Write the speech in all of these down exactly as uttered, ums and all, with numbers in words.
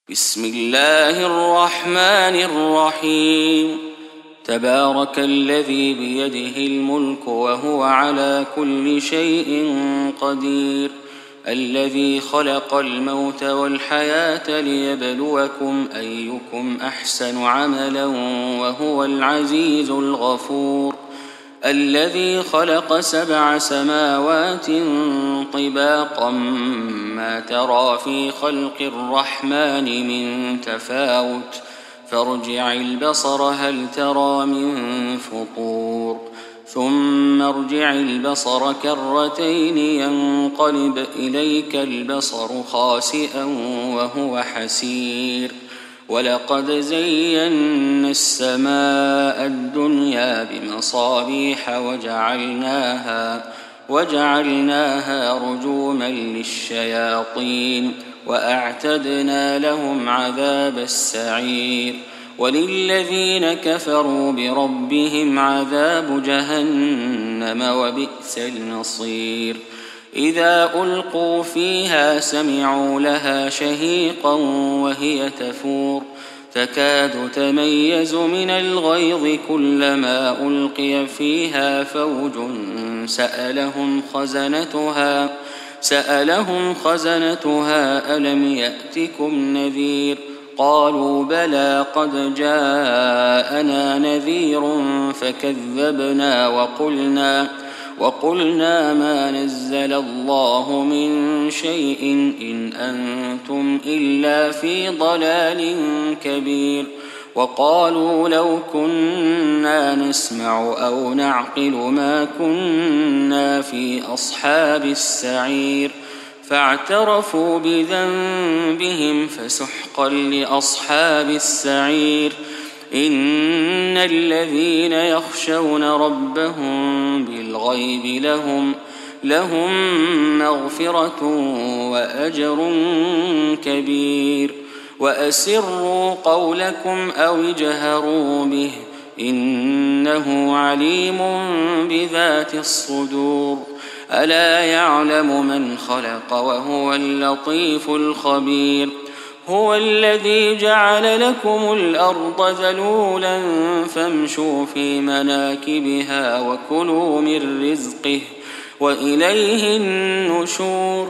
بسم الله الرحمن الرحيم تبارك الذي بيده الملك وهو على كل شيء قدير الذي خلق الموت والحياة ليبلوكم أيكم أحسن عملا وهو العزيز الغفور الذي خلق سبع سماوات طباقا ما ترى في خلق الرحمن من تفاوت فارجع البصر هل ترى من فطور ثم ارجع البصر كرتين ينقلب إليك البصر خاسئا وهو حسير ولقد زينا السماء الدنيا بمصابيح وجعلناها وجعلناها رجوما للشياطين وأعتدنا لهم عذاب السعير وللذين كفروا بربهم عذاب جهنم وبئس المصير إذا ألقوا فيها سمعوا لها شهيقا وهي تفور تكاد تميز من الغيظ كلما ألقي فيها فوج سألهم خزنتها سألهم خزنتها ألم يأتكم نذير قالوا بلى قد جاءنا نذير فكذبنا وقلنا وقلنا ما نزل الله من شيء إن أنتم إلا في ضلال كبير وقالوا لو كنا نسمع أو نعقل ما كنا في أصحاب السعير فاعترفوا بذنبهم فسحقا لأصحاب السعير إن الذين يخشون ربهم بالغيب لهم لهم مغفرة وأجر كبير وأسروا قولكم أو اجهروا به إنه عليم بذات الصدور ألا يعلم من خلق وهو اللطيف الخبير هو الذي جعل لكم الأرض ذلولا فامشوا في مناكبها وكلوا من رزقه وإليه النشور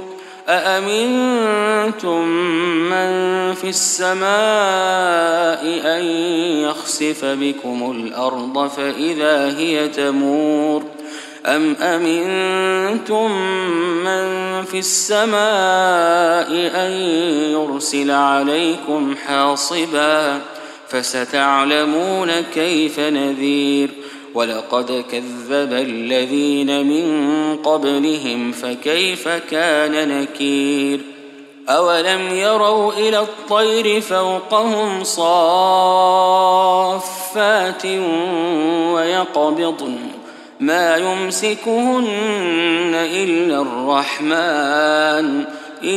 أأمنتم من في السماء أن يخسف بكم الأرض فإذا هي تمور أم أمنتم من في السماء أن يرسل عليكم حاصبا فستعلمون كيف نذير ولقد كذب الذين من قبلهم فكيف كان نكير أولم يروا إلى الطير فوقهم صافات ويقبضن ما يمسكهن إلا الرحمن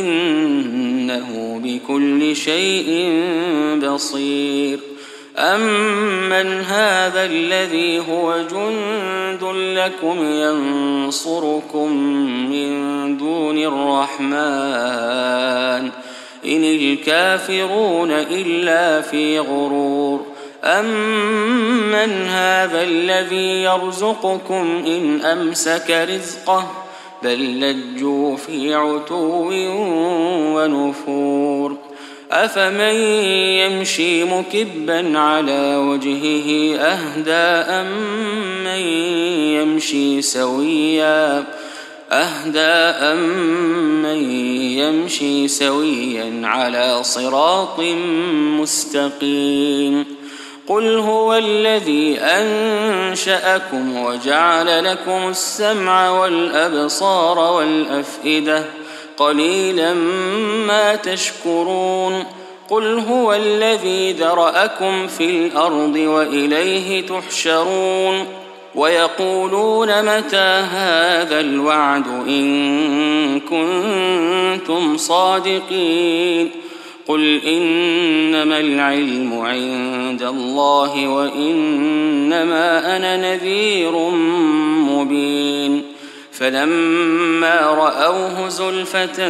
إنه بكل شيء بصير أمن هذا الذي هو جند لكم ينصركم من دون الرحمن إن الكافرون إلا في غرور أمن هذا الذي يرزقكم إن أمسك رزقه بل لجوا في عتو ونفور أفمن يمشي مكبا على وجهه أهدى أمن يمشي سويا أهدى أمن يمشي سويا على صراط مستقيم قل هو الذي أنشأكم وجعل لكم السمع والأبصار والأفئدة قليلا ما تشكرون قل هو الذي ذرأكم في الأرض وإليه تحشرون ويقولون متى هذا الوعد إن كنتم صادقين قل إنما العلم عند الله وإنما أنا نذير مبين فلما رأوه زلفة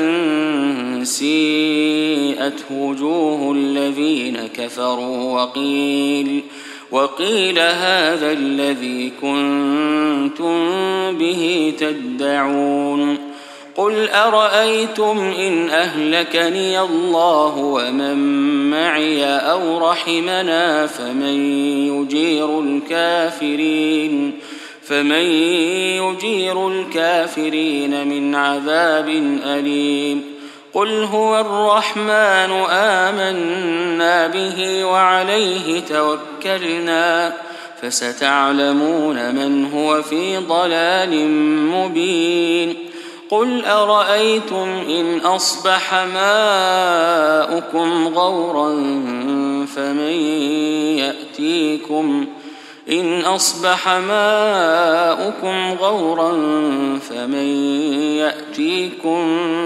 سيئت وجوه الذين كفروا وقيل وقيل هذا الذي كنتم به تدعون قل أرأيتم إن أهلكني الله ومن معي أو رحمنا فمن يجير الكافرين فمن يجير الكافرين من عذاب أليم قل هو الرحمن آمنا به وعليه توكلنا فستعلمون من هو في ضلال مبين قل أرأيتم إن أصبح ماؤكم غورا فمن يأتيكم إن أصبح ماؤكم غورا فمن يأتيكم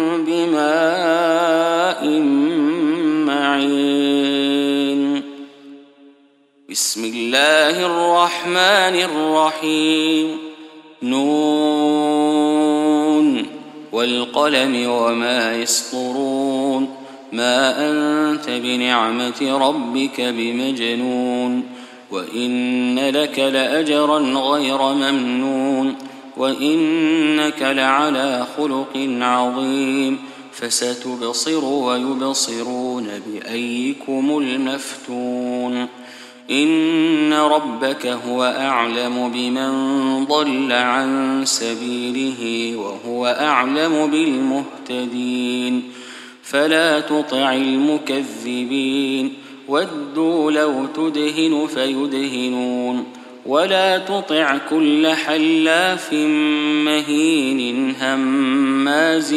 بماء معين بسم الله الرحمن الرحيم نون والقلم وما يسطرون ما أنت بنعمة ربك بمجنون وإن لك لأجرا غير ممنون وإنك لعلى خلق عظيم فستبصر ويبصرون بأيكم المفتون إن ربك هو أعلم بمن ضل عن سبيله وهو أعلم بالمهتدين فلا تطع المكذبين ودوا لو تدهن فيدهنون ولا تطع كل حلاف مهين هماز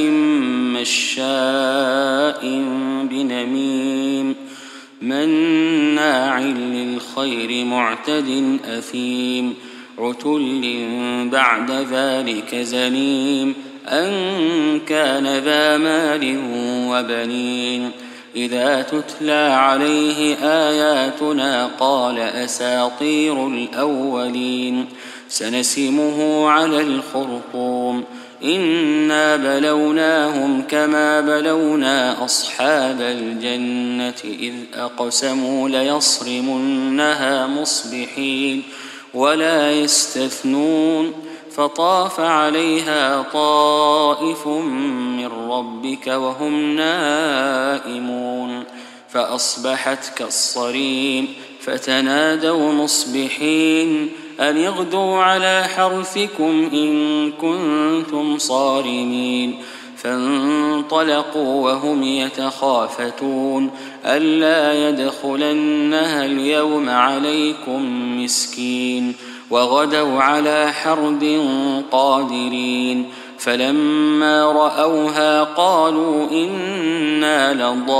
مشاء بنميم مناع للخير معتد أثيم عتل بعد ذلك زنيم أن كان ذا مال وبنين إذا تتلى عليه آياتنا قال أساطير الأولين سنسمه على الخرطوم إنا بلوناهم كما بلونا أصحاب الجنة إذ أقسموا ليصرمنها مصبحين ولا يستثنون فطاف عليها طائف من ربك وهم نائمون فأصبحت كالصريم فتنادوا مصبحين أن اغدوا على حرثكم إن كنتم صارمين فانطلقوا وهم يتخافتون ألا يدخلنها اليوم عليكم مسكين وغدوا على حرد قادرين فلما رأوها قالوا إنا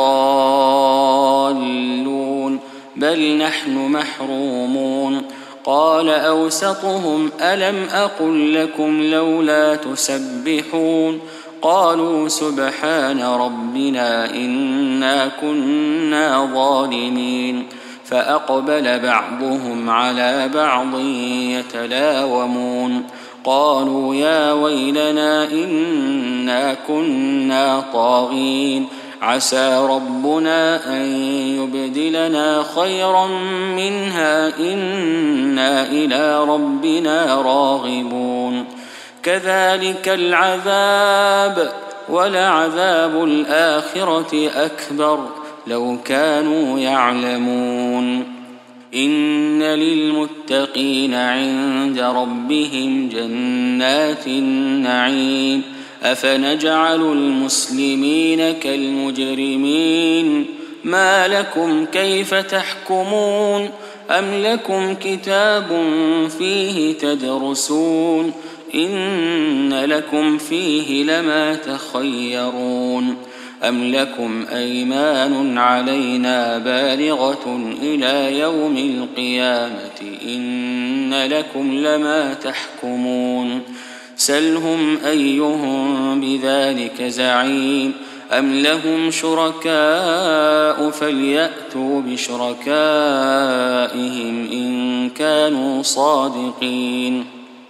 لضالون بل نحن محرومون قال أوسطهم ألم أقل لكم لولا تسبحون قالوا سبحان ربنا إنا كنا ظالمين فأقبل بعضهم على بعض يتلاومون قالوا يا ويلنا إنا كنا طاغين عسى ربنا أن يبدلنا خيرا منها إنا إلى ربنا راغبون كذلك العذاب ولعذاب الآخرة أكبر لو كانوا يعلمون إن للمتقين عند ربهم جنات النعيم أفنجعل المسلمين كالمجرمين ما لكم كيف تحكمون أم لكم كتاب فيه تدرسون إن لكم فيه لما تخيرون أم لكم أيمان علينا بالغة إلى يوم القيامة إن لكم لما تحكمون سلهم أيهم بذلك زعيم أم لهم شركاء فليأتوا بشركائهم إن كانوا صادقين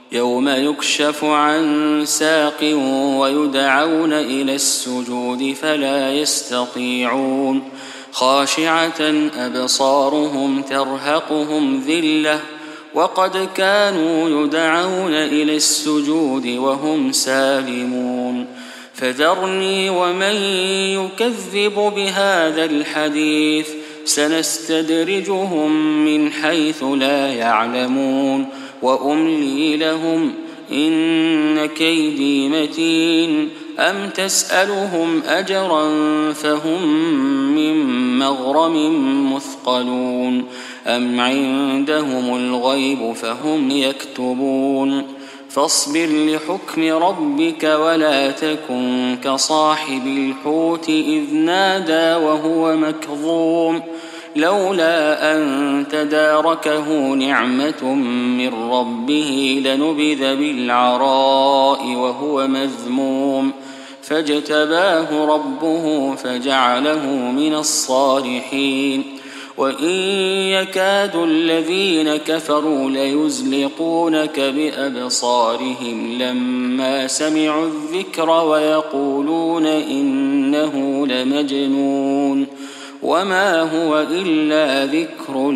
يوم يكشف عن ساق ويدعون إلى السجود فلا يستطيعون خاشعة أبصارهم ترهقهم ذلة وقد كانوا يدعون إلى السجود وهم سالمون فذرني ومن يكذب بهذا الحديث سنستدرجهم من حيث لا يعلمون وأملي لهم إن كيدي متين أم تسألهم أجرا فهم من مغرم مثقلون أم عندهم الغيب فهم يكتبون فاصبر لحكم ربك ولا تكن كصاحب الحوت إذ نادى وهو مكظوم لولا أن تداركه نعمة من ربه لنبذ بالعراء وهو مذموم فاجتباه ربه فجعله من الصالحين وإن يكاد الذين كفروا ليزلقونك بأبصارهم لما سمعوا الذكر ويقولون إنه لمجنون وما هو إلا ذكر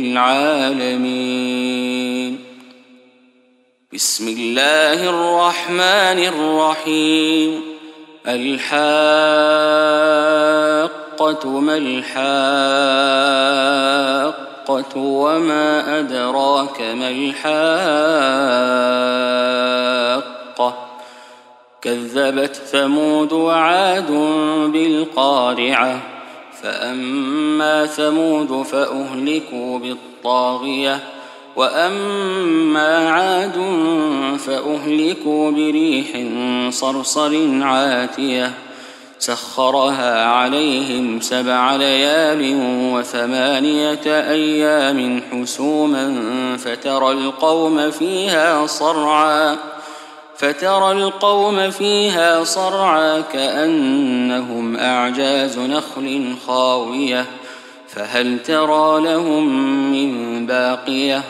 للعالمين. بسم الله الرحمن الرحيم. الحاقة ما الحاقة وما أدراك ما الحاقة كذبت ثمود وعاد بالقارعة فأما ثمود فأهلكوا بالطاغية وأما عاد فأهلكوا بريح صرصر عاتية سخرها عليهم سبع ليال وثمانية أيام حسوما فترى القوم فيها صرعا فترى القوم فيها صرعا كأنهم أعجاز نخل خاوية فهل ترى لهم من باقية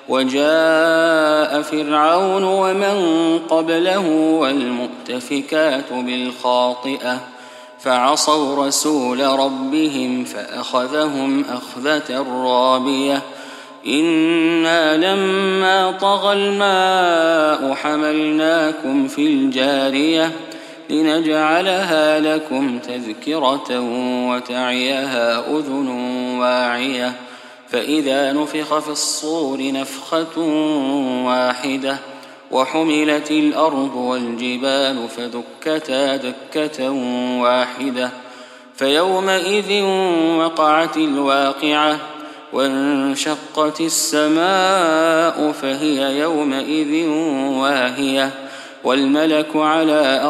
وجاء فرعون ومن قبله والمؤتفكات بالخاطئة فعصوا رسول ربهم فأخذهم أخذة رابية إنا لما طغى الماء حملناكم في الجارية لنجعلها لكم تذكرة وتعيها أذن واعية فإذا نفخ في الصور نفخة واحدة وحملت الأرض والجبال فدكتا دكة واحدة فيومئذ وقعت الواقعة وانشقت السماء فهي يومئذ واهية والملك على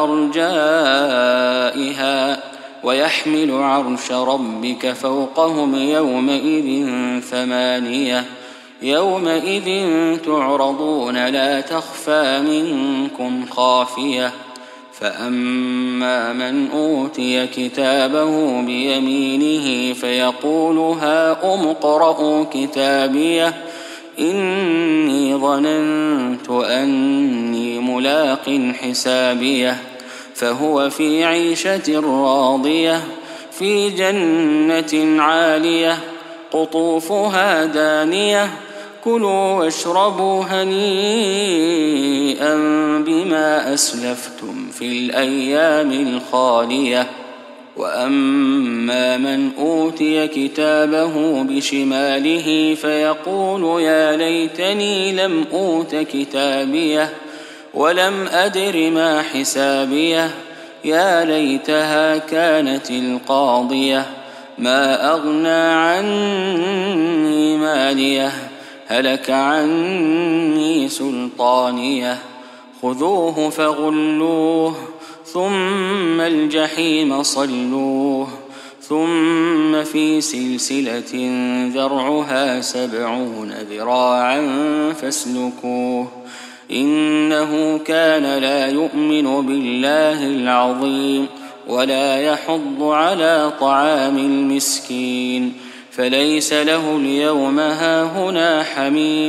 أرجائها ويحمل عرش ربك فوقهم يومئذ ثمانية يومئذ تعرضون لا تخفى منكم خافية فأما من أوتي كتابه بيمينه فيقول هاؤم اقرءوا كتابيه إني ظننت أني ملاق حسابيه فهو في عيشة راضية في جنة عالية قطوفها دانية كلوا واشربوا هنيئا بما أسلفتم في الأيام الخالية وأما من أوتي كتابه بشماله فيقول يا ليتني لم أوت كتابيه ولم أدر ما حسابيه يا ليتها كانت القاضية ما أغنى عني ماليه هلك عني سلطانيه خذوه فغلوه ثم الجحيم صلوه ثم في سلسلة ذرعها سبعون ذراعا فاسلكوه إنه كان لا يؤمن بالله العظيم ولا يحض على طعام المسكين فليس له اليوم هاهنا حميم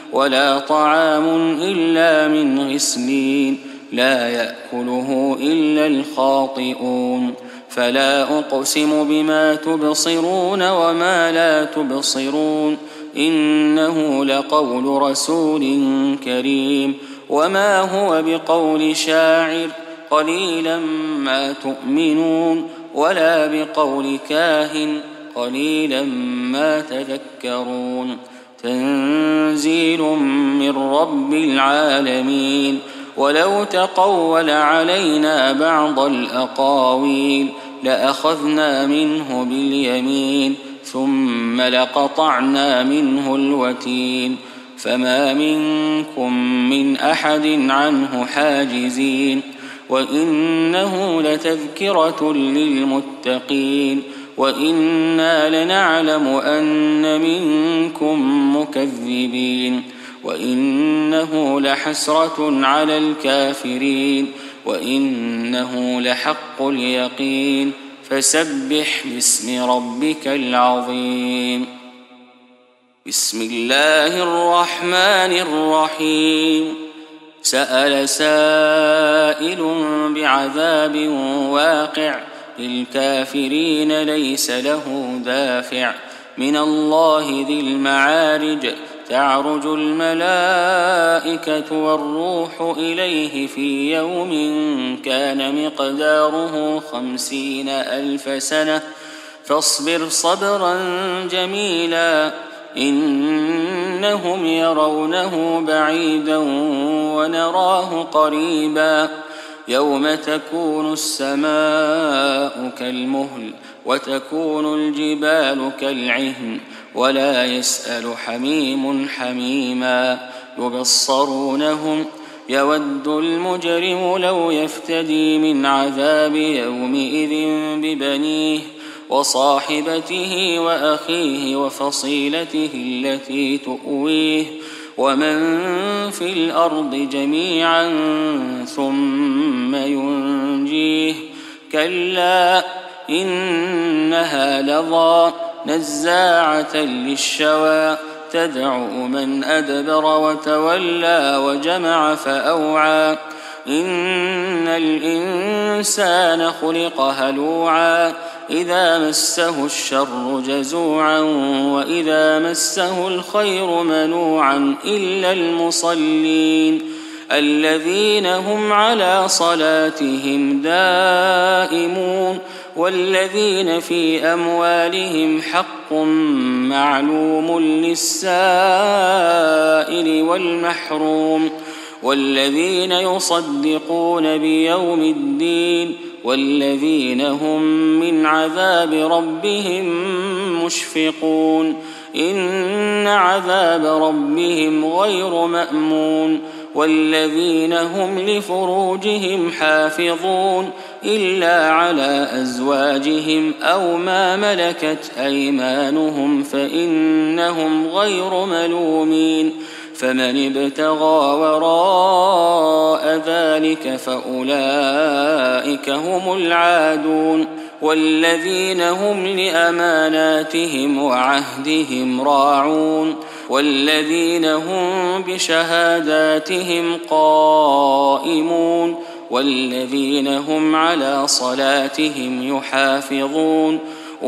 ولا طعام إلا من غسلين لا يأكله إلا الخاطئون فلا أقسم بما تبصرون وما لا تبصرون إنه لقول رسول كريم وما هو بقول شاعر قليلا ما تؤمنون ولا بقول كاهن قليلا ما تذكرون تنزيل من رب العالمين ولو تقول علينا بعض الأقاويل لأخذنا منه باليمين ثم لقطعنا منه الوتين فما منكم من أحد عنه حاجزين وإنه لتذكرة للمتقين وإنا لنعلم أن منكم مكذبين وإنه لحسرة على الكافرين وإنه لحق اليقين فسبح باسم ربك العظيم بسم الله الرحمن الرحيم سأل سائل بعذاب واقع للكافرين ليس له دافع من الله ذي المعارج تعرج الملائكة والروح إليه في يوم كان مقداره خمسين ألف سنة فاصبر صبرا جميلا إنهم يرونه بعيدا ونراه قريبا يوم تكون السماء كالمهل وتكون الجبال كالعهن ولا يسأل حميم حميما يبصرونهم يود المجرم لو يفتدي من عذاب يومئذ ببنيه وصاحبته وأخيه وفصيلته التي تؤويه ومن في الأرض جميعا ثم ينجيه كلا إنها لظى نزاعة للشوى تدعو من أدبر وتولى وجمع فأوعى إن الإنسان خلق هلوعا إذا مسه الشر جزوعا وإذا مسه الخير منوعا إلا المصلين الذين هم على صلاتهم دائمون والذين في أموالهم حق معلوم للسائل والمحروم والذين يصدقون بيوم الدين والذين هم من عذاب ربهم مشفقون إن عذاب ربهم غير مأمون والذين هم لفروجهم حافظون إلا على أزواجهم أو ما ملكت أيمانهم فإنهم غير ملومين فمن ابتغى وراء ذلك فأولئك هم العادون والذين هم لأماناتهم وعهدهم راعون والذين هم بشهاداتهم قائمون والذين هم على صلاتهم يحافظون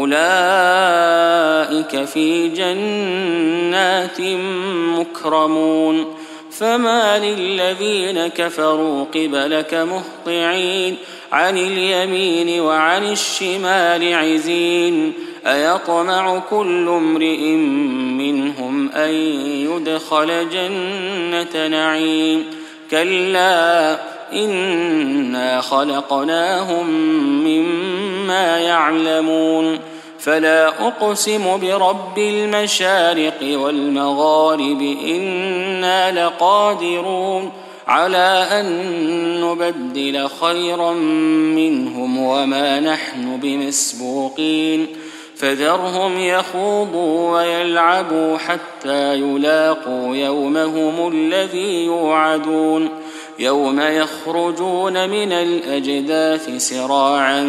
أولئك في جنات مكرمون فما للذين كفروا قبلك مهطعين عن اليمين وعن الشمال عزين أيطمع كل امرئ منهم أن يدخل جنة نعيم كلا إنا خلقناهم مما يعلمون فلا أقسم برب المشارق والمغارب إنا لقادرون على أن نبدل خيرا منهم وما نحن بمسبوقين فذرهم يخوضوا ويلعبوا حتى يلاقوا يومهم الذي يوعدون يوم يخرجون من الأجداث سراعا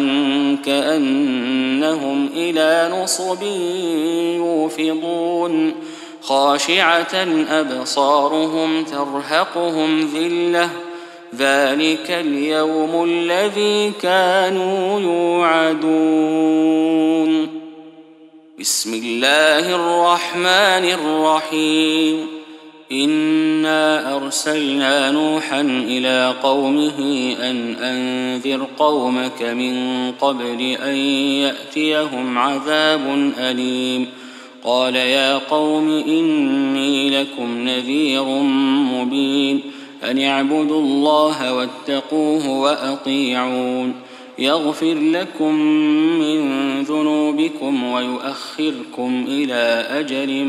كأنهم إلى نصب يوفضون خاشعة أبصارهم ترهقهم ذلة ذلك اليوم الذي كانوا يوعدون. بسم الله الرحمن الرحيم. إنا أرسلنا نوحا إلى قومه أن أنذر قومك من قبل أن يأتيهم عذاب أليم. قال يا قوم إني لكم نذير مبين أن اعبدوا الله واتقوه وأطيعون يغفر لكم من ذنوبكم ويؤخركم إلى أجل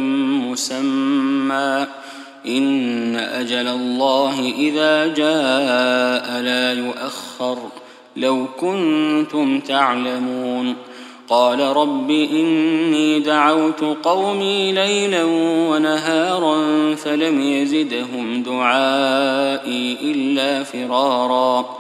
مسمى إن أجل الله إذا جاء لا يؤخر لو كنتم تعلمون. قال رب إني دعوت قومي ليلا ونهارا فلم يزدهم دعائي إلا فرارا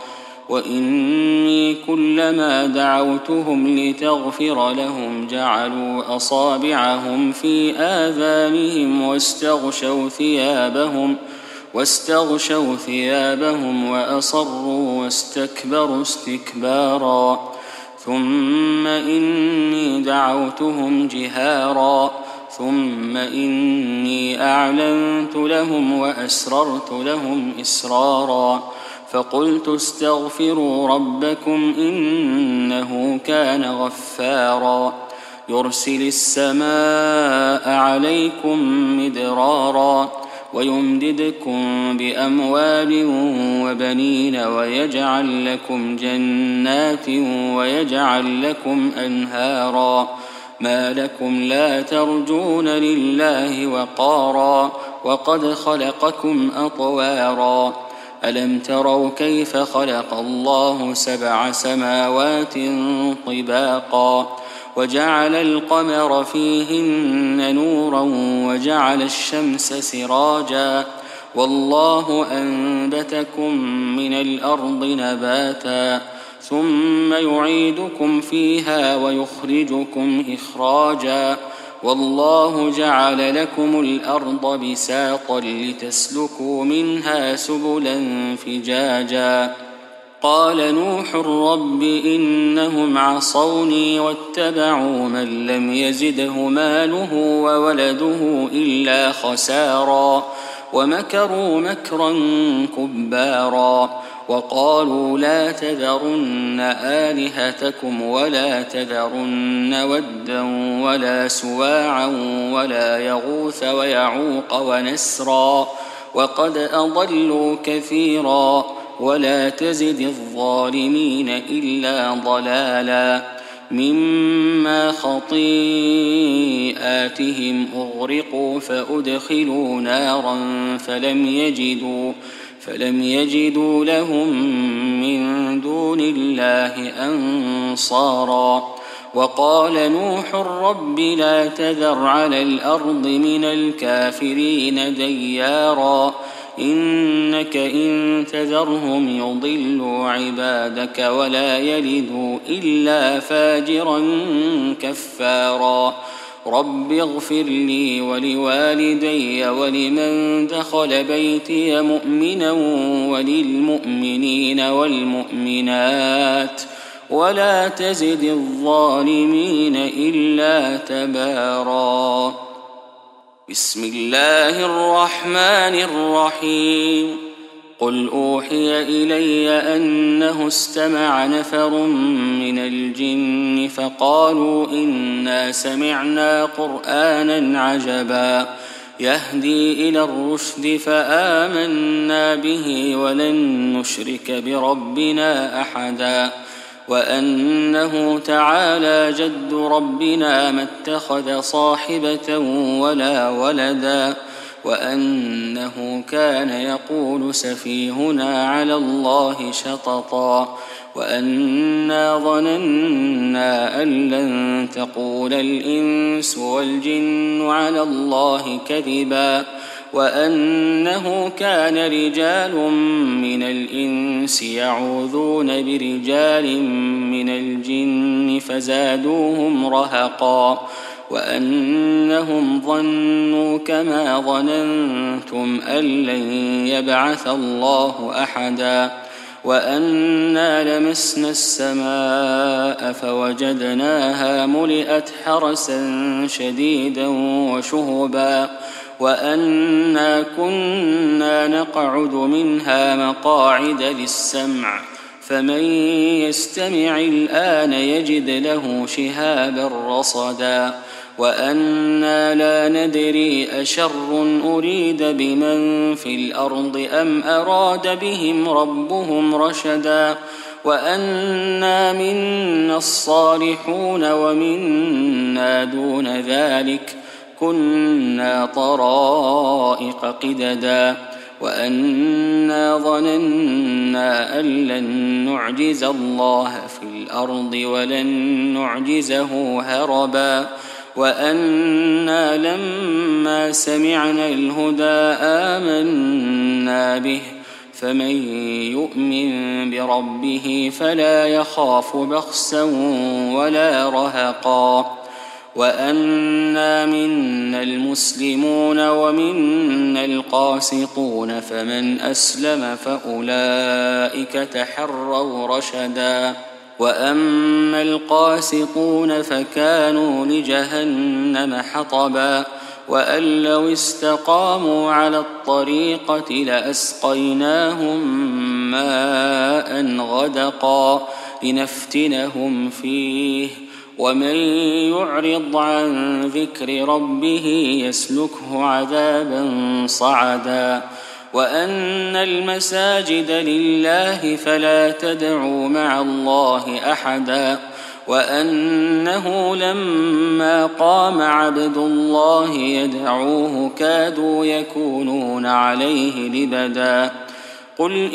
وإني كلما دعوتهم لتغفر لهم جعلوا أصابعهم في آذانهم واستغشوا ثيابهم واستغشوا ثيابهم وأصروا واستكبروا استكبارا ثم إني دعوتهم جهارا ثم إني أعلنت لهم وأسررت لهم إسرارا فقلت استغفروا ربكم إنه كان غفارا يرسل السماء عليكم مدرارا ويمددكم بأموال وبنين ويجعل لكم جنات ويجعل لكم أنهارا ما لكم لا ترجون لله وقارا وقد خلقكم أطوارا ألم تروا كيف خلق الله سبع سماوات طباقا وجعل القمر فيهن نورا وجعل الشمس سراجا والله أنبتكم من الأرض نباتا ثم يعيدكم فيها ويخرجكم إخراجا والله جعل لكم الأرض بساطا لتسلكوا منها سبلا فجاجا. قال نوح رب إنهم عصوني واتبعوا من لم يزده ماله وولده إلا خسارا ومكروا مكرا كبارا وقالوا لا تذرن آلهتكم ولا تذرن ودا ولا سواعا ولا يغوث ويعوق ونسرا وقد أضلوا كثيرا ولا تزد الظالمين إلا ضلالا مما خطيئاتهم أغرقوا فأدخلوا نارا فلم يجدوا فلم يجدوا لهم من دون الله أنصارا وقال نوح رب لا تذر على الأرض من الكافرين ديارا إنك إن تذرهم يضلوا عبادك ولا يلدوا إلا فاجرا كفارا رب اغفر لي ولوالدي ولمن دخل بيتي مؤمنا وللمؤمنين والمؤمنات ولا تزد الظالمين إلا تبارا. بسم الله الرحمن الرحيم. قل أوحي إلي أنه استمع نفر من الجن فقالوا إنا سمعنا قرآنا عجبا يهدي إلى الرشد فآمنا به ولن نشرك بربنا أحدا وأنه تعالى جد ربنا ما اتخذ صاحبة ولا ولدا وأنه كان يقول سفيهنا على الله شططا وأنا ظننا أن لن تقول الإنس والجن على الله كذبا وأنه كان رجال من الإنس يعوذون برجال من الجن فزادوهم رهقا وأنهم ظنوا كما ظننتم أن لن يبعث الله أحدا وأنا لمسنا السماء فوجدناها ملئت حرسا شديدا وشهبا وأنا كنا نقعد منها مقاعد للسمع فمن يستمع الآن يجد له شهابا رصدا وأنا لا ندري أشر أريد بمن في الأرض أم أراد بهم ربهم رشدا وأنا منا الصالحون ومنا دون ذلك كنا طرائق قددا وأنا ظننا أن لن نعجز الله في الأرض ولن نعجزه هربا وأنا لما سمعنا الهدى آمنا به فمن يؤمن بربه فلا يخاف بخسا ولا رهقا وأنا منا المسلمون ومنا القاسطون فمن أسلم فأولئك تحروا رشدا وأما القاسطون فكانوا لجهنم حطبا وأن لو استقاموا على الطريقة لأسقيناهم ماء غدقا لنفتنهم فيه ومن يعرض عن ذكر ربه يسلكه عذابا صعدا وأن المساجد لله فلا تدعوا مع الله أحدا وأنه لما قام عبد الله يدعوه كادوا يكونون عليه لبدا قل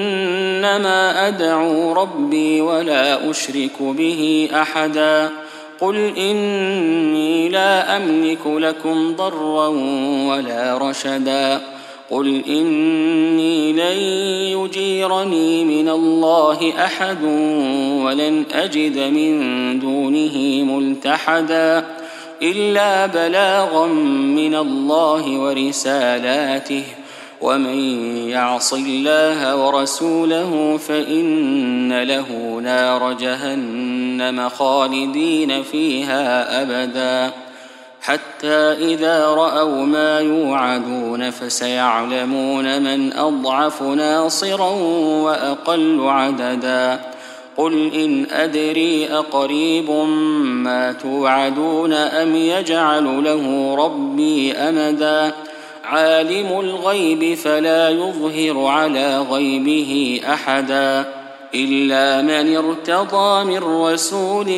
إنما أدعو ربي ولا أشرك به أحدا قل إني لا أملك لكم ضرا ولا رشدا قل إني لن يجيرني من الله أحد ولن أجد من دونه ملتحدا إلا بلاغا من الله ورسالاته ومن يعص الله ورسوله فإن له نار جهنم خالدين فيها أبدا حتى إذا رأوا ما يوعدون فسيعلمون من أضعف ناصرا وأقل عددا قل إن أدري أقريب ما توعدون أم يجعل له ربي أمدا عالم الغيب فلا يظهر على غيبه أحدا إلا من ارتضى من رسول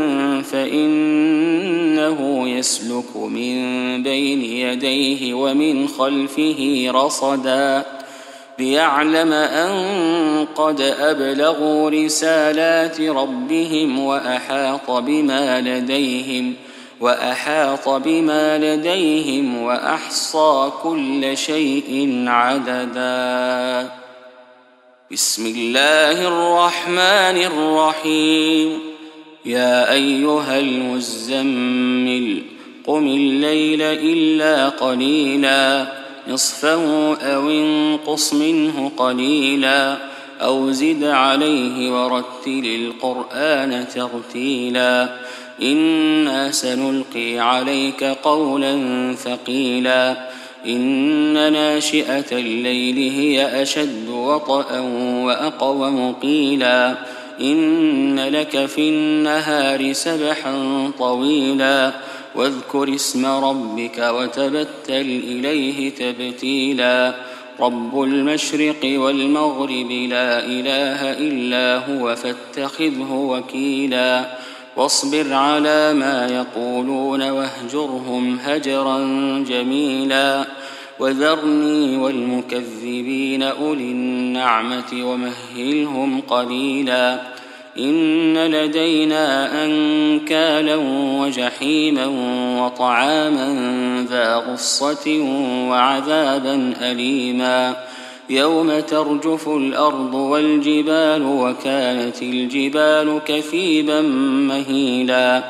فإنه يسلك من بين يديه ومن خلفه رصدا ليعلم أن قد أبلغوا رسالات ربهم وأحاط بما لديهم وأحاط بما لديهم وأحصى كل شيء عددا بسم الله الرحمن الرحيم يا أيها المزمل قم الليل إلا قليلا نصفه أو انقص منه قليلا أو زد عليه ورتل القرآن ترتيلا إنا سنلقي عليك قولا ثقيلا إن ناشئة الليل هي أشد وطئا وأقوم قيلا إن لك في النهار سبحا طويلا واذكر اسم ربك وتبتل إليه تبتيلا رب المشرق والمغرب لا إله إلا هو فاتخذه وكيلا واصبر على ما يقولون واهجرهم هجرا جميلا وذرني والمكذبين أولي النعمة ومهلهم قليلا إن لدينا أنكالا وجحيما وطعاما ذا غصة وعذابا أليما يوم ترجف الأرض والجبال وكانت الجبال كثيبا مهيلا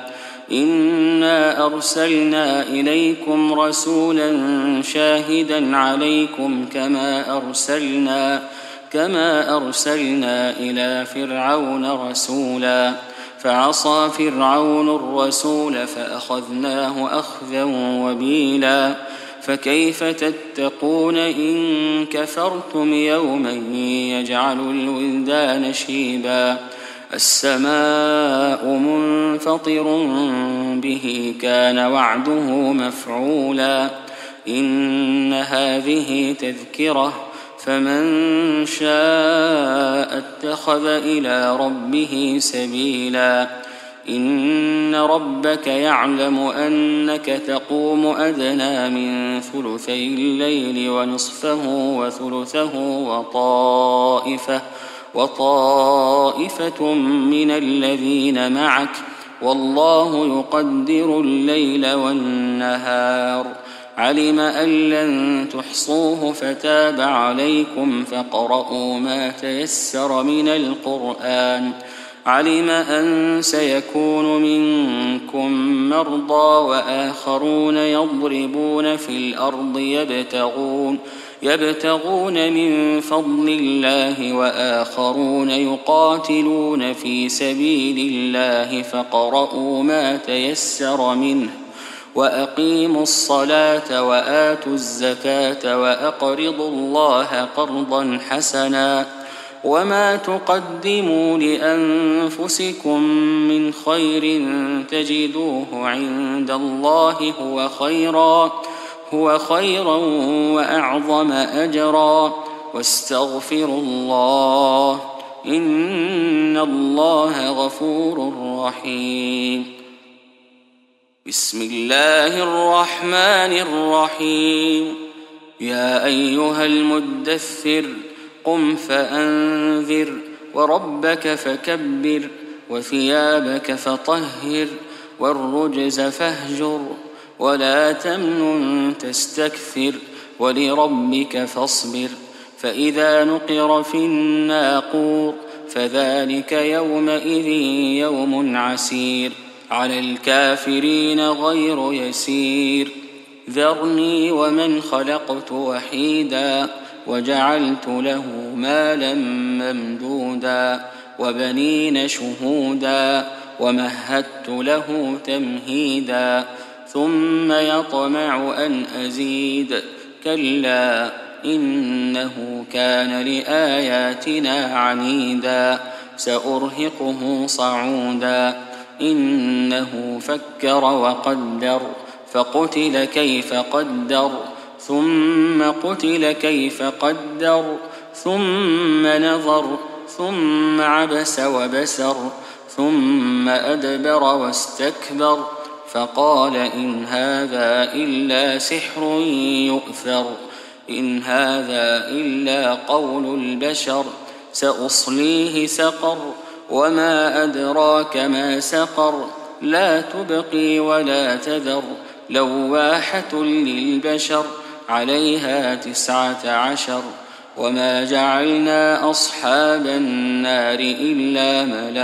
إنا أرسلنا إليكم رسولا شاهدا عليكم كما أرسلنا كما أرسلنا إلى فرعون رسولا فعصى فرعون الرسول فأخذناه أخذا وبيلا فكيف تتقون إن كفرتم يوما يجعل الولدان شيبا السماء منفطر به كان وعده مفعولا إن هذه تذكرة فمن شاء اتخذ إلى ربه سبيلا إن ربك يعلم أنك تقوم أدنى من ثلثي الليل ونصفه وثلثه وطائفة وطائفة من الذين معك والله يقدر الليل والنهار علم أن لن تحصوه فتاب عليكم فاقرؤوا ما تيسر من القرآن علم أن سيكون منكم مرضى وآخرون يضربون في الأرض يبتغون يبتغون من فضل الله وآخرون يقاتلون في سبيل الله فاقرؤوا ما تيسر منه وأقيموا الصلاة وآتوا الزكاة وأقرضوا الله قرضا حسنا وما تقدموا لأنفسكم من خير تجدوه عند الله هو خيرا هو خيرا وأعظم أجرا واستغفروا الله إن الله غفور رحيم بسم الله الرحمن الرحيم يا أيها المدثر قم فأنذر وربك فكبر وثيابك فطهر والرجز فاهجر ولا تمنن تستكثر ولربك فاصبر فإذا نقر في الناقور فذلك يومئذ يوم عسير على الكافرين غير يسير ذرني ومن خلقت وحيدا وجعلت له مالا ممدودا وبنين شهودا ومهدت له تمهيدا ثم يطمع أن أزيد كلا إنه كان لآياتنا عنيدا سأرهقه صعودا إنه فكر وقدر فقتل كيف قدر ثم قتل كيف قدر ثم نظر ثم عبس وبسر ثم أدبر واستكبر فقال إن هذا إلا سحر يؤثر إن هذا إلا قول البشر سأصليه سقر وما أدراك ما سقر لا تبقي ولا تذر لواحة للبشر عليها تسعة عشر وما جعلنا أصحاب النار إلا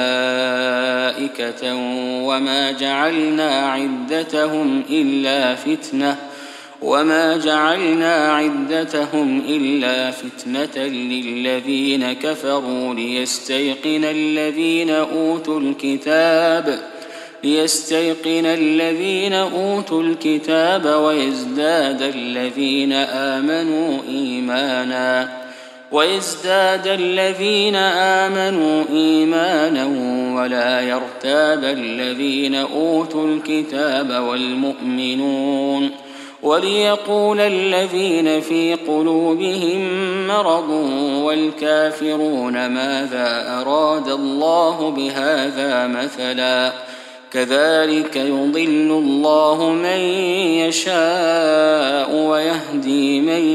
ملائكة وما جعلنا عدتهم إلا فتنة وما جعلنا عدتهم إلا فتنة للذين كفروا ليستيقن الذين أوتوا الكتاب ليستيقن الذين أوتوا الكتاب ويزداد الذين آمنوا إيمانا ويزداد الذين آمنوا إيمانا ولا يرتاب الذين أوتوا الكتاب والمؤمنون وليقول الذين في قلوبهم مرض والكافرون ماذا أراد الله بهذا مثلا كذلك يضل الله من يشاء ويهدي من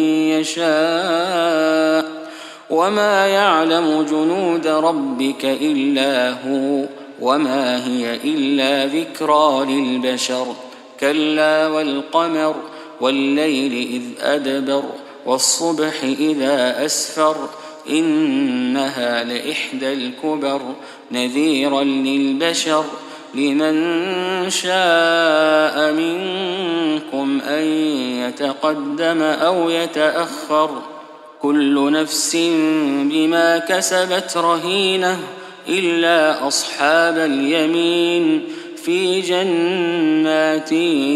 يشاء وما يعلم جنود ربك إلا هو وما هي إلا ذكرى للبشر كلا والقمر والليل إذ أدبر والصبح إذا أسفر إنها لإحدى الكبر نذيرا للبشر لمن شاء منكم أن يتقدم أو يتأخر كل نفس بما كسبت رهينة إلا أصحاب اليمين في جنات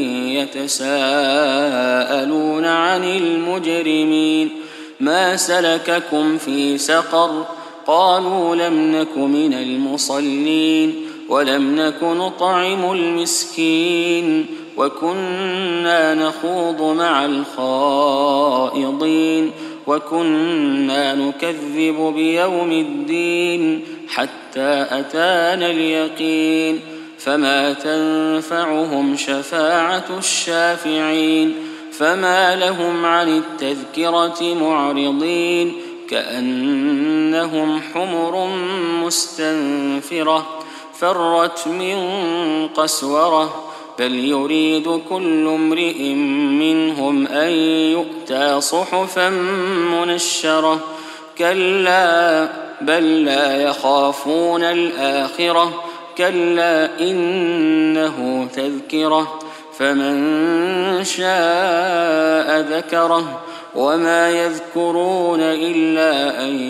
يتساءلون عن المجرمين ما سلككم في سقر قالوا لم نك من المصلين ولم نك نطعم المسكين وكنا نخوض مع الخائضين وكنا نكذب بيوم الدين حتى أتانا اليقين فما تنفعهم شفاعة الشافعين فما لهم عن التذكرة معرضين كأنهم حمر مستنفرة فرت من قسورة بل يريد كل امرئ منهم أن يؤتى صحفا منشرة كلا بل لا يخافون الآخرة كلا إنه تذكرة فمن شاء ذكره وما يذكرون إلا أن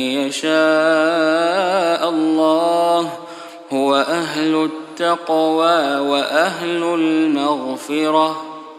يشاء الله هو أهل التقوى وأهل المغفرة.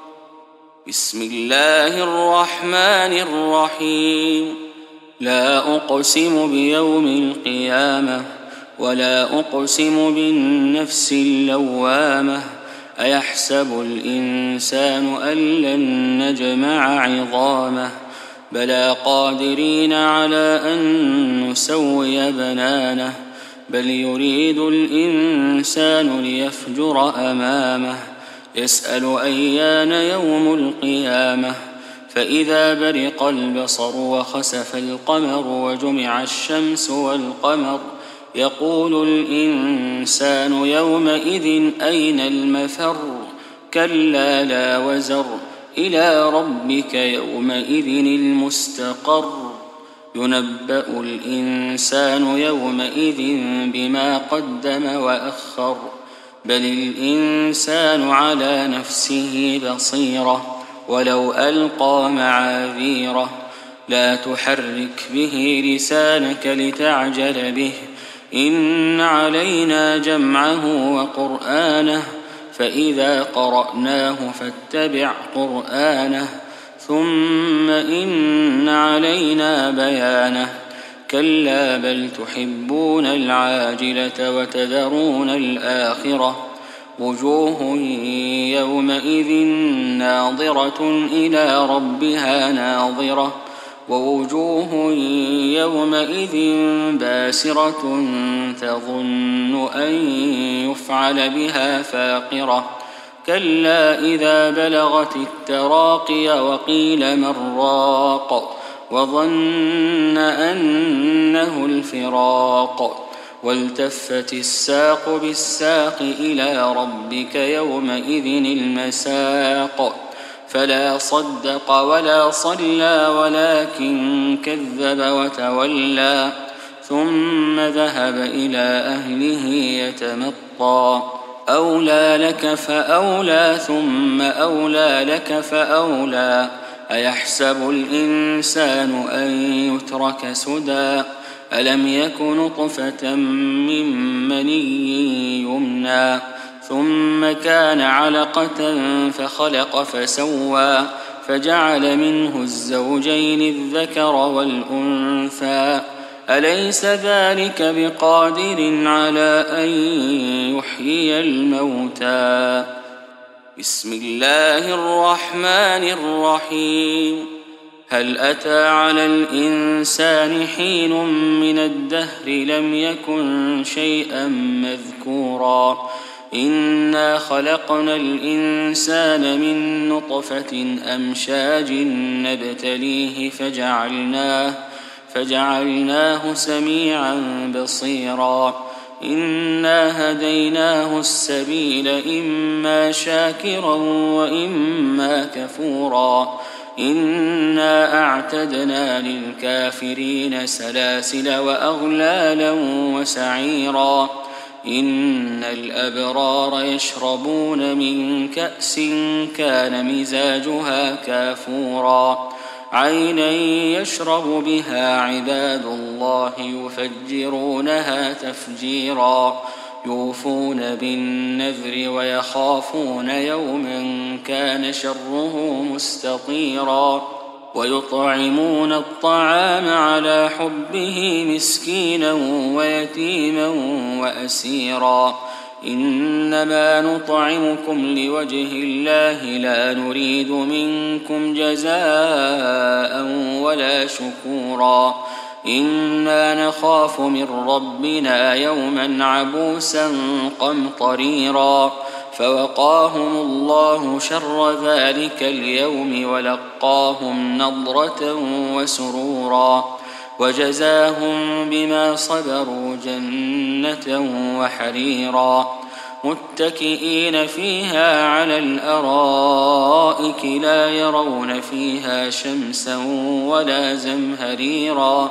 بسم الله الرحمن الرحيم لا أقسم بيوم القيامة ولا أقسم بالنفس اللوامة أيحسب الإنسان أن لن نجمع عظامه بلى قادرين على أن نسوي بنانه بل يريد الإنسان ليفجر أمامه يسأل أيان يوم القيامة فإذا برق البصر وخسف القمر وجمع الشمس والقمر يقول الإنسان يومئذ أين المفر كلا لا وزر إلى ربك يومئذ المستقر ينبأ الإنسان يومئذ بما قدم وأخر بل الإنسان على نفسه بصيرة ولو ألقى معاذيره لا تحرك به لسانك لتعجل به إن علينا جمعه وقرآنه فإذا قرأناه فاتبع قرآنه ثم إن علينا بيانه كلا بل تحبون العاجلة وتذرون الآخرة وجوه يومئذ ناظرة إلى ربها ناظرة ووجوه يومئذ باسرة تظن أن يفعل بها فاقرة كلا إذا بلغت التراقي وقيل من راق وظن أنه الفراق والتفت الساق بالساق إلى ربك يومئذ المساق فلا صدق ولا صلى ولكن كذب وتولى ثم ذهب إلى أهله يتمطى أولى لك فأولى ثم أولى لك فأولى أيحسب الإنسان أن يترك سدى ألم يك نطفة من مني يمنى ثم كان علقة فخلق فسوى فجعل منه الزوجين الذكر والأنثى أليس ذلك بقادر على أن يحيي الموتى بسم الله الرحمن الرحيم هل أتى على الإنسان حين من الدهر لم يكن شيئا مذكورا إنا خلقنا الإنسان من نطفة أمشاج نبتليه فجعلناه فجعلناه سميعا بصيرا إنا هديناه السبيل إما شاكرا وإما كفورا إنا أعتدنا للكافرين سلاسل وأغلالا وسعيرا إن الأبرار يشربون من كأس كان مزاجها كافورا عينا يشرب بها عباد الله يفجرونها تفجيرا يوفون بالنذر ويخافون يوما كان شره مستطيرا ويطعمون الطعام على حبه مسكينا ويتيما وأسيرا إنما نطعمكم لوجه الله لا نريد منكم جزاء ولا شكورا إنا نخاف من ربنا يوما عبوسا قمطريرا فوقاهم الله شر ذلك اليوم ولقاهم نضرة وسرورا وجزاهم بما صبروا جنة وحريرا متكئين فيها على الأرائك لا يرون فيها شمسا ولا زمهريرا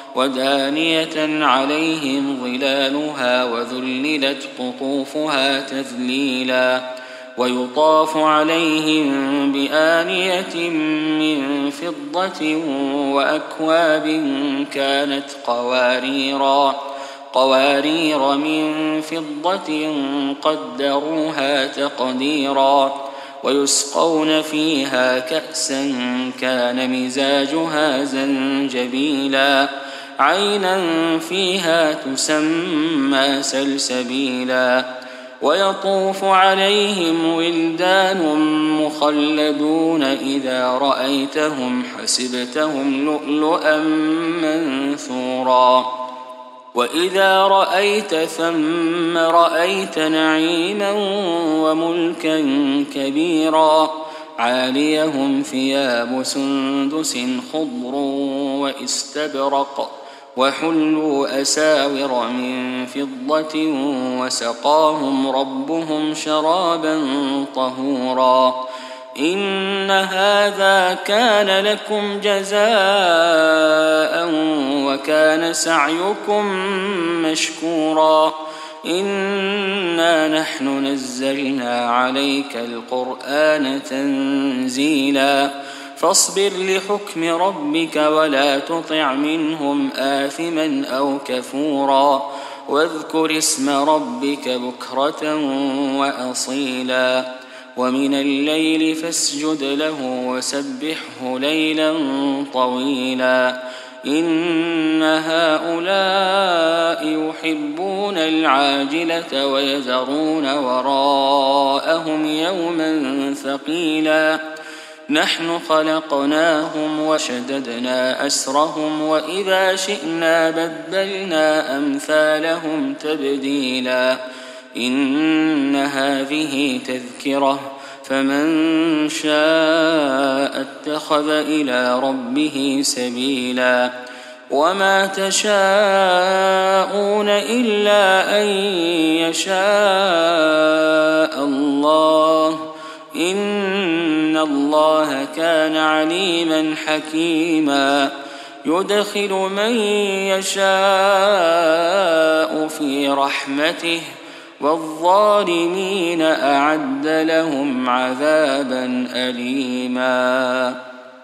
ودانية عليهم ظلالها وذللت قطوفها تذليلا ويطاف عليهم بآنية من فضة وأكواب كانت قواريرا قوارير من فضة قدروها تقديرا ويسقون فيها كأسا كان مزاجها زنجبيلا عينا فيها تسمى سلسبيلا ويطوف عليهم ولدان مخلدون إذا رأيتهم حسبتهم لؤلؤا منثورا وإذا رأيت ثم رأيت نعيما وملكا كبيرا عاليهم ثياب سندس خضر واستبرق وحلوا أساور من فضة وسقاهم ربهم شرابا طهورا إن هذا كان لكم جزاء وكان سعيكم مشكورا إنا نحن نزلنا عليك القرآن تنزيلا فاصبر لحكم ربك ولا تطع منهم آثما أو كفورا واذكر اسم ربك بكرة وأصيلا ومن الليل فاسجد له وسبحه ليلا طويلا إن هؤلاء يحبون العاجلة ويذرون وراءهم يوما ثقيلا نحن خلقناهم وشددنا أسرهم وإذا شئنا بدلنا أمثالهم تبديلا إن هذه تذكرة فمن شاء اتخذ إلى ربه سبيلا وما تشاءون إلا أن يشاء الله إن الله كان عليما حكيما يدخل من يشاء في رحمته والظالمين أعد لهم عذابا أليما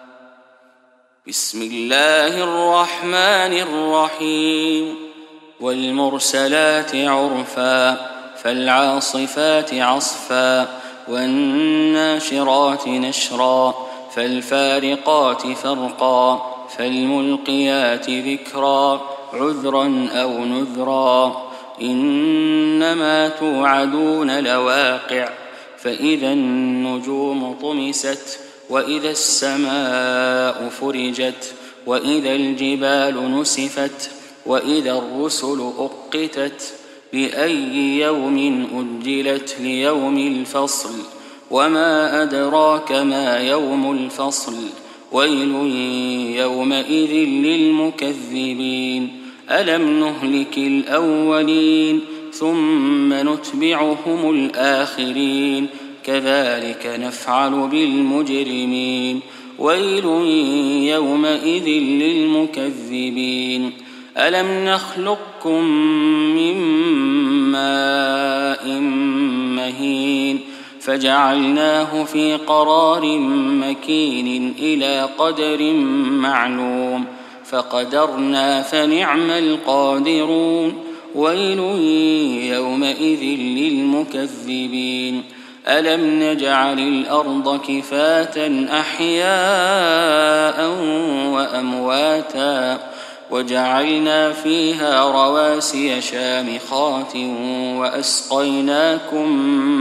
بسم الله الرحمن الرحيم والمرسلات عرفا فالعاصفات عصفا والناشرات نشرا فالفارقات فرقا فالملقيات ذكرا عذرا أو نذرا إنما توعدون لواقع فإذا النجوم طمست وإذا السماء فرجت وإذا الجبال نسفت وإذا الرسل أقتت لأي يوم أجلت ليوم الفصل وما أدراك ما يوم الفصل ويل يومئذ للمكذبين ألم نهلك الأولين ثم نتبعهم الآخرين كذلك نفعل بالمجرمين ويل يومئذ للمكذبين ألم نخلقكم من ماء مهين فجعلناه في قرار مكين إلى قدر معلوم فقدرنا فنعم القادرون ويل يومئذ للمكذبين ألم نجعل الأرض كفاة أحياء وأمواتا وجعلنا فيها رواسي شامخات وأسقيناكم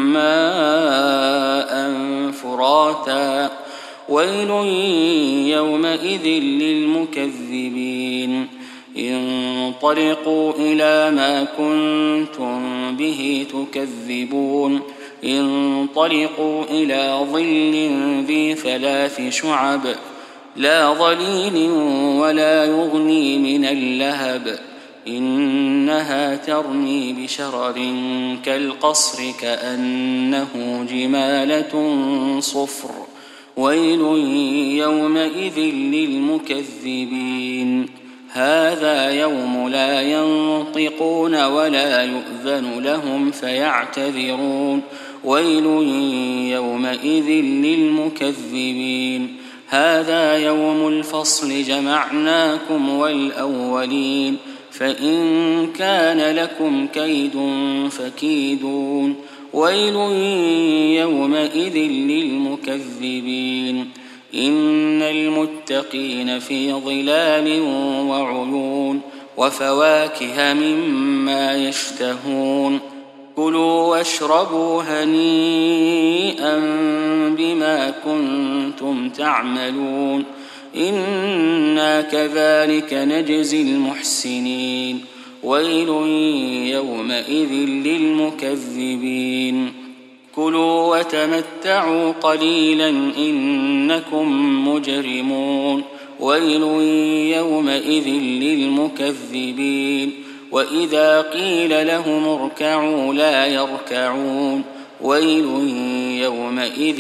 ماء فراتا ويل يومئذ للمكذبين انطلقوا إلى ما كنتم به تكذبون انطلقوا إلى ظل ذي ثلاث شعب لا ظليل ولا يغني من اللهب إنها ترمي بشرر كالقصر كأنه جمالة صفر ويل يومئذ للمكذبين هذا يوم لا ينطقون ولا يؤذن لهم فيعتذرون ويل يومئذ للمكذبين هذا يوم الفصل جمعناكم والأولين فإن كان لكم كيد فكيدون ويل يومئذ للمكذبين إن المتقين في ظلال وعيون وفواكه مما يشتهون كلوا واشربوا هنيئا بما كنتم تعملون إنا كذلك نجزي المحسنين ويل يومئذ للمكذبين كلوا وتمتعوا قليلا إنكم مجرمون ويل يومئذ للمكذبين وإذا قيل لهم اركعوا لا يركعون ويل يومئذ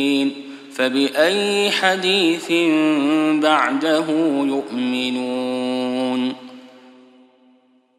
للمكذبين فبأي حديث بعده يؤمنون